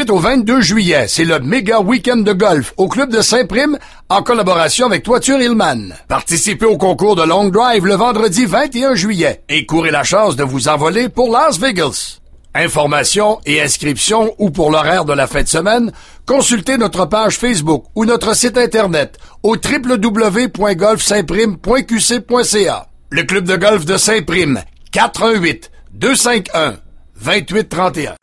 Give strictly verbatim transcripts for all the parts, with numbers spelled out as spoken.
dix-huit au vingt-deux juillet, c'est le méga week-end de golf au Club de Saint-Prime en collaboration avec Toiture Hillman. Participez au concours de Long Drive le vendredi vingt et un juillet et courez la chance de vous envoler pour Las Vegas. Informations et inscriptions ou pour l'horaire de la fin de semaine, consultez notre page Facebook ou notre site internet au w w w point golf saint prime point q c point c a. Le Club de golf de Saint-Prime, quatre un huit, deux cinq un, deux huit trois un.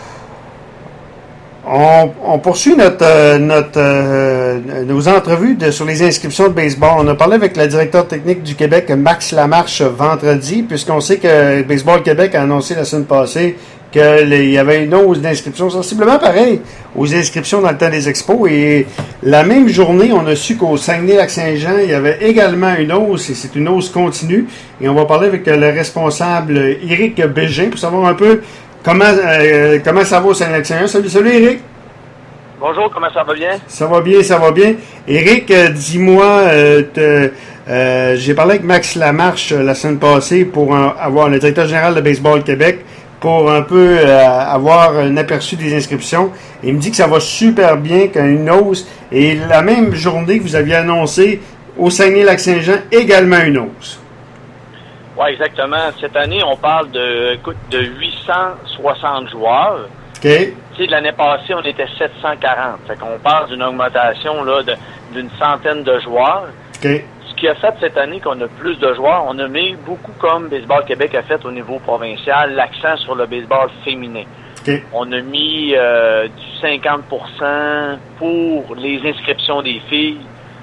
On, on poursuit notre, euh, notre, euh, nos entrevues de, sur les inscriptions de baseball. On a parlé avec le directeur technique du Québec, Max Lamarche, vendredi, puisqu'on sait que Baseball Québec a annoncé la semaine passée qu'il y avait une hausse d'inscriptions, sensiblement pareil aux inscriptions dans le temps des expos. Et la même journée, on a su qu'au Saguenay-Lac-Saint-Jean, il y avait également une hausse, et c'est une hausse continue. Et on va parler avec le responsable Éric Bégin pour savoir un peu comment, euh, comment ça va au Saguenay-Lac-Saint-Jean. Salut, salut Éric. Bonjour, comment ça va bien? Ça va bien, ça va bien. Éric, euh, dis-moi, euh, te, euh, j'ai parlé avec Max Lamarche euh, la semaine passée pour un, avoir le directeur général de Baseball Québec, pour un peu euh, avoir un aperçu des inscriptions. Il me dit que ça va super bien, qu'il y a une hausse. Et la même journée que vous aviez annoncé au Saguenay-Lac-Saint-Jean, également une hausse. Oui, exactement. Cette année, on parle de, écoute, de huit cent soixante joueurs. OK. Tu sais, l'année passée, on était sept cent quarante. Fait qu'on parle d'une augmentation là, de, d'une centaine de joueurs. OK. Ce qui a fait cette année qu'on a plus de joueurs, on a mis beaucoup comme Baseball Québec a fait au niveau provincial, l'accent sur le baseball féminin. Okay. On a mis euh, du cinquante pour cent pour les inscriptions des filles.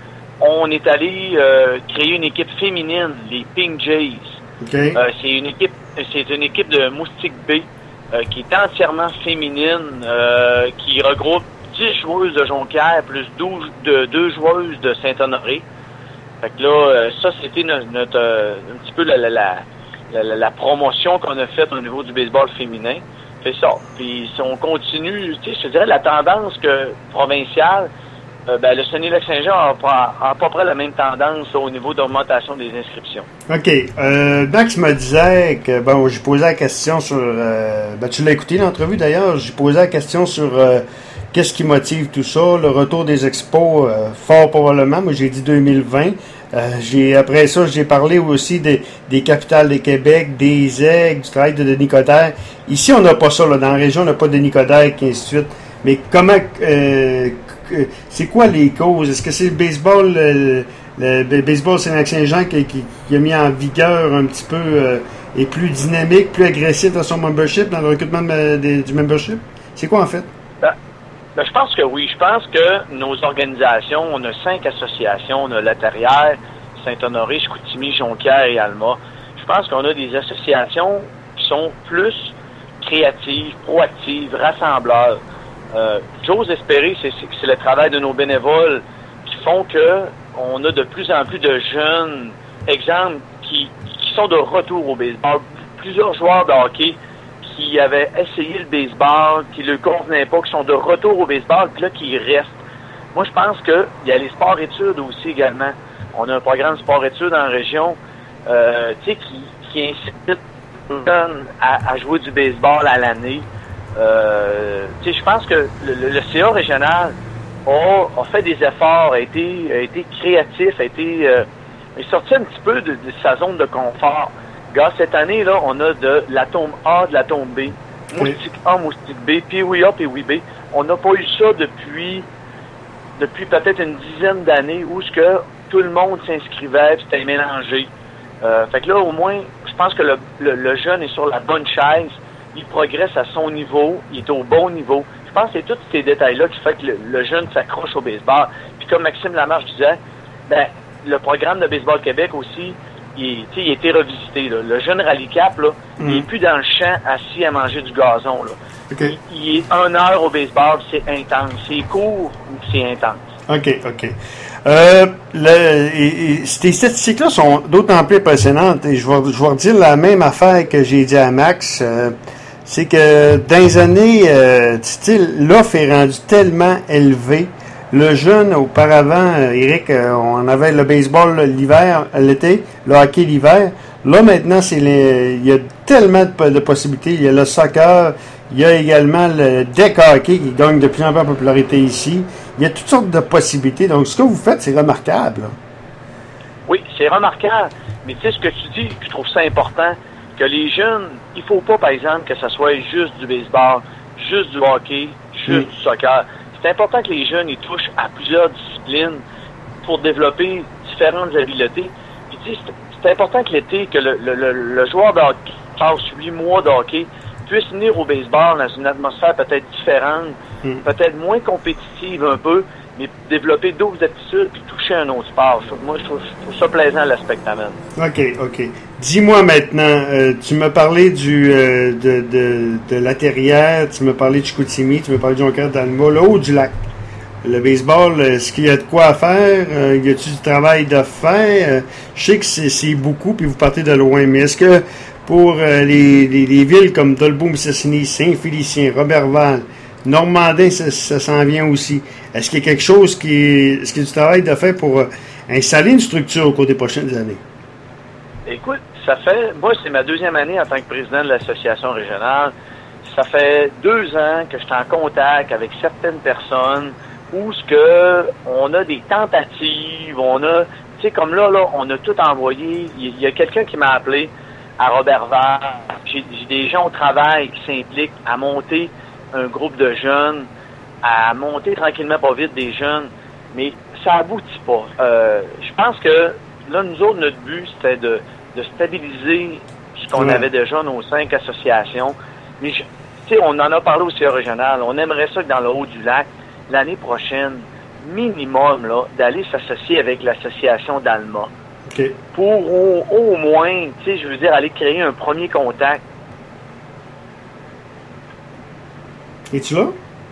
On est allé euh, créer une équipe féminine, les Pink Jays. Okay. Euh, c'est une équipe, c'est une équipe de Moustique Bay euh, qui est entièrement féminine, euh, qui regroupe dix joueuses de Jonquière plus douze de deux joueuses de Saint-Honoré. Fait que là, euh, ça, c'était notre, notre euh, un petit peu la, la, la, la, la promotion qu'on a faite au niveau du baseball féminin. C'est ça. Puis si on continue, tu sais, je te dirais, la tendance que provinciale, euh, ben, le Saguenay-Lac-Saint-Jean a, pas- a à peu près la même tendance là, au niveau d'augmentation des inscriptions. OK. Euh, Max me disait que, bon, j'ai posé la question sur... Euh, ben, tu l'as écouté l'entrevue d'ailleurs, j'ai posé la question sur... Euh, qu'est-ce qui motive tout ça? Le retour des expos, euh, fort probablement. Moi, j'ai dit deux mille vingt. Euh, j'ai, après ça, j'ai parlé aussi des, des capitales des Québec, des aigles, du travail de Denis Coderre. Ici, on n'a pas ça. Là. Dans la région, on n'a pas de Denis Coderre, et ainsi de suite. Mais comment... Euh, c'est quoi les causes? Est-ce que c'est le baseball, le, le baseball Saguenay-Lac-Saint-Jean qui, qui, qui a mis en vigueur un petit peu... Euh, et plus dynamique, plus agressif dans son membership, dans le recrutement de, de, du membership? C'est quoi, en fait? Ben, ben, je pense que oui. Je pense que nos organisations, on a cinq associations. On a La Terrière, Saint-Honoré, Chicoutimi, Jonquière et Alma. Je pense qu'on a des associations qui sont plus créatives, proactives, rassembleurs. Euh, j'ose espérer, c'est, c'est le travail de nos bénévoles qui font que on a de plus en plus de jeunes, exemples, qui, qui sont de retour au baseball. Plusieurs joueurs de hockey qui avaient essayé le baseball, qui ne leur convenaient pas, qui sont de retour au baseball, puis là, qui restent. Moi, je pense qu'il y a les sports-études aussi également. On a un programme de sport-études en région, euh, tu sais, qui, qui incite les jeunes à, à jouer du baseball à l'année. Euh, tu sais, je pense que le, le, le C A régional a, a fait des efforts, a été, a été créatif, a été euh, est sorti un petit peu de, de sa zone de confort. Gars, cette année, là, on a de l'atome A, de l'atome B, moustique A, moustique B, Pee-wee A, Pee-wee B. On n'a pas eu ça depuis depuis peut-être une dizaine d'années où ce que tout le monde s'inscrivait, puis c'était mélangé. Euh, fait que là, au moins, je pense que le, le, le jeune est sur la bonne chaise. Il progresse à son niveau, il est au bon niveau. Je pense que c'est tous ces détails-là qui fait que le, le jeune s'accroche au baseball. Puis comme Maxime Lamarche disait, ben, le programme de Baseball Québec aussi, il, il a été revisité. Là. Le jeune Rallye Cap, là, mm. il n'est plus dans le champ assis à manger du gazon. Là. Okay. Il, il est une heure au baseball, c'est intense. C'est court, c'est intense. OK, OK. Euh, le, et, et, ces statistiques-là sont d'autant plus impressionnantes. Et je vais, je vais redire la même affaire que j'ai dit à Max. Euh, c'est que dans les années, euh, l'offre est rendue tellement élevée. Le jeune, auparavant, euh, Éric, euh, on avait le baseball l'hiver, l'été, le hockey l'hiver. Là, maintenant, c'est les, il y a tellement de, de possibilités. Il y a le soccer, Il y a également le deck hockey qui gagne de plus en plus en popularité ici. Il y a toutes sortes de possibilités. Donc, ce que vous faites, c'est remarquable. Là. Oui, c'est remarquable. Mais tu sais, ce que tu dis, je trouve ça important, que les jeunes, il faut pas, par exemple, que ça soit juste du baseball, juste du hockey, juste mm. du soccer. C'est important que les jeunes, ils touchent à plusieurs disciplines pour développer différentes habiletés. Puis tu sais, c'est, c'est important que l'été, que le, le, le, le joueur de hockey passe huit mois de hockey, puisse venir au baseball dans une atmosphère peut-être différente, mm. peut-être moins compétitive un peu, mais développer d'autres aptitudes puis toucher un autre sport. Moi, je trouve, je trouve ça plaisant, l'aspect que t'amènes. OK, OK. Dis-moi maintenant, euh, tu m'as parlé du euh, de, de, de la Terrière, tu m'as parlé de Chicoutimi, tu m'as parlé du Jonquière d'Alma, le haut du lac. Le baseball, est-ce qu'il y a de quoi à faire? Euh, y a-t-il du travail de faire? Euh, je sais que c'est, c'est beaucoup, puis vous partez de loin, mais est-ce que pour euh, les, les, les villes comme Dolbeau-Mistassini, Saint-Félicien, Roberval, Normandin, ça, ça s'en vient aussi. Est-ce qu'il y a quelque chose qui est, est-ce qu'il y a du travail de faire pour euh, installer une structure au cours des prochaines années? Écoute, ça fait, moi, c'est ma deuxième année en tant que président de l'association régionale. Ça fait deux ans que je suis en contact avec certaines personnes où ce que on a des tentatives, on a, tu sais, comme là, là, on a tout envoyé. Il y a quelqu'un qui m'a appelé à Roberval. J'ai, j'ai des gens au travail qui s'impliquent à monter un groupe de jeunes, à monter tranquillement pas vite des jeunes, mais ça aboutit pas. Euh, je pense que là, nous autres, notre but, c'était de, de stabiliser ce qu'on ouais. avait déjà, nos cinq associations. Mais tu sais, on en a parlé au C A régional. On aimerait ça que dans le haut du lac, l'année prochaine, minimum, là, d'aller s'associer avec l'association d'Alma. Okay. Pour au, au moins, tu sais, je veux dire, aller créer un premier contact. Es-tu là?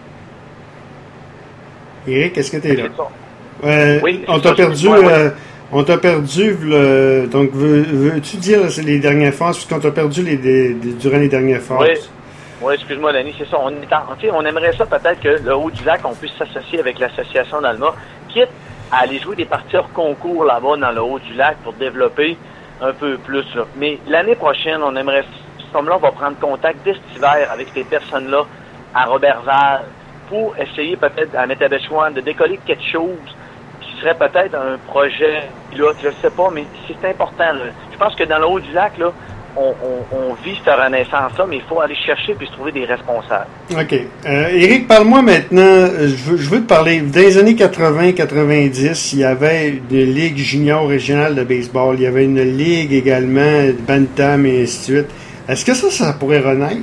Eric, est-ce que tu es là? Euh, oui, on t'a perdu, moi, euh, oui. on t'a perdu, le, donc veux, veux-tu dire les dernières phases, puisqu'on t'a perdu les, les, les, durant les dernières phases? Oui, oui, excuse-moi, Lanny, c'est ça. On, est en, on aimerait ça peut-être que le haut du lac, on puisse s'associer avec l'association d'Alma, quitte à aller jouer des parties hors concours là-bas dans le haut du lac pour développer un peu plus. Là. Mais l'année prochaine, on aimerait, comme là, on va prendre contact dès cet hiver avec ces personnes-là à Roberval pour essayer peut-être à Métabetchouan de décoller quelque chose qui serait peut-être un projet pilote, je ne sais pas, mais c'est important. Là. Je pense que dans le haut du lac, là, on, on, on vit cette renaissance-là, mais il faut aller chercher puis se trouver des responsables. OK. Euh, Éric, parle-moi maintenant, je veux, je veux te parler, dans les années quatre-vingts quatre-vingt-dix, il y avait une ligue junior régionale de baseball, il y avait une ligue également de bantam et ainsi de suite. Est-ce que ça, ça pourrait renaître?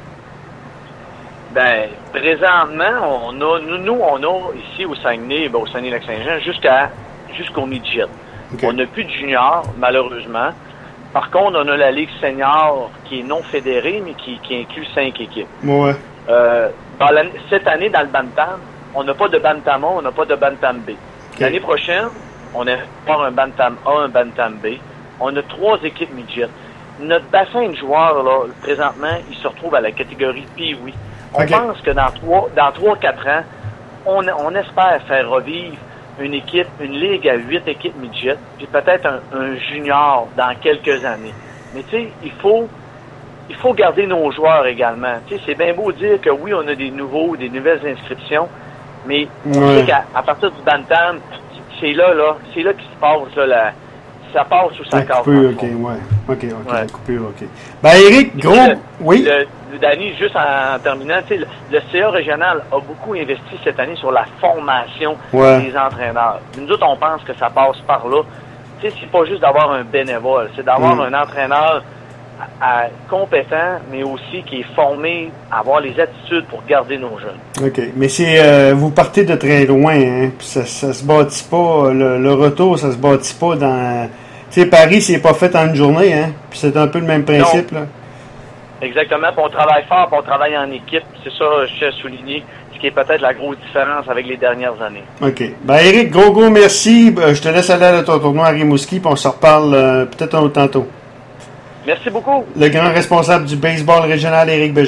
Ben, présentement, on a, nous, nous, on a ici au Saguenay, ben, au Saguenay-Lac-Saint-Jean, jusqu'à, jusqu'au midget. Okay. On n'a plus de junior, malheureusement. Par contre, on a la Ligue senior qui est non fédérée, mais qui, qui inclut cinq équipes. Ouais. Euh, dans la, cette année, dans le Bantam, on n'a pas de Bantam A, on n'a pas de Bantam B. Okay. L'année prochaine, on a un Bantam A, un Bantam B. On a trois équipes midget. Notre bassin de joueurs, là, présentement, il se retrouve à la catégorie Pee-Wee. On okay. pense que dans trois, dans trois, quatre ans, on, on espère faire revivre une équipe, une ligue à huit équipes midget, puis peut-être un, un junior dans quelques années. Mais tu sais, il faut, il faut garder nos joueurs également. Tu sais, c'est bien beau dire que oui, on a des nouveaux, des nouvelles inscriptions, mais ouais. on sait qu'à à partir du Bantam, c'est là, là, c'est là qu'il se passe, là, la, ça passe ou ça casse. Coupure, ok, ouais. Ok, ok, ouais. La coupure, ok. Ben, Éric, gros, le, oui. Le, le Danny, juste en, en terminant, tu sais, le, le C A régional a beaucoup investi cette année sur la formation ouais. des entraîneurs. Nous autres, on pense que ça passe par là. Tu sais, c'est pas juste d'avoir un bénévole, c'est d'avoir mm. un entraîneur à, à, compétent, mais aussi qui est formé à avoir les attitudes pour garder nos jeunes. OK. Mais c'est euh, vous partez de très loin, hein? Puis ça, ça se bâtit pas, le, le retour, ça se bâtit pas dans. Tu sais, Paris, c'est pas fait en une journée, hein? Puis c'est un peu le même principe, non. Là. Exactement. Puis on travaille fort, puis on travaille en équipe. C'est ça, je tiens à souligner, ce qui est peut-être la grosse différence avec les dernières années. OK. Ben, Éric, gros, gros merci. Je te laisse aller à ton tournoi à Rimouski, puis on se reparle euh, peut-être un autre tantôt. Merci beaucoup. Le grand responsable du baseball régional, Éric Bégin.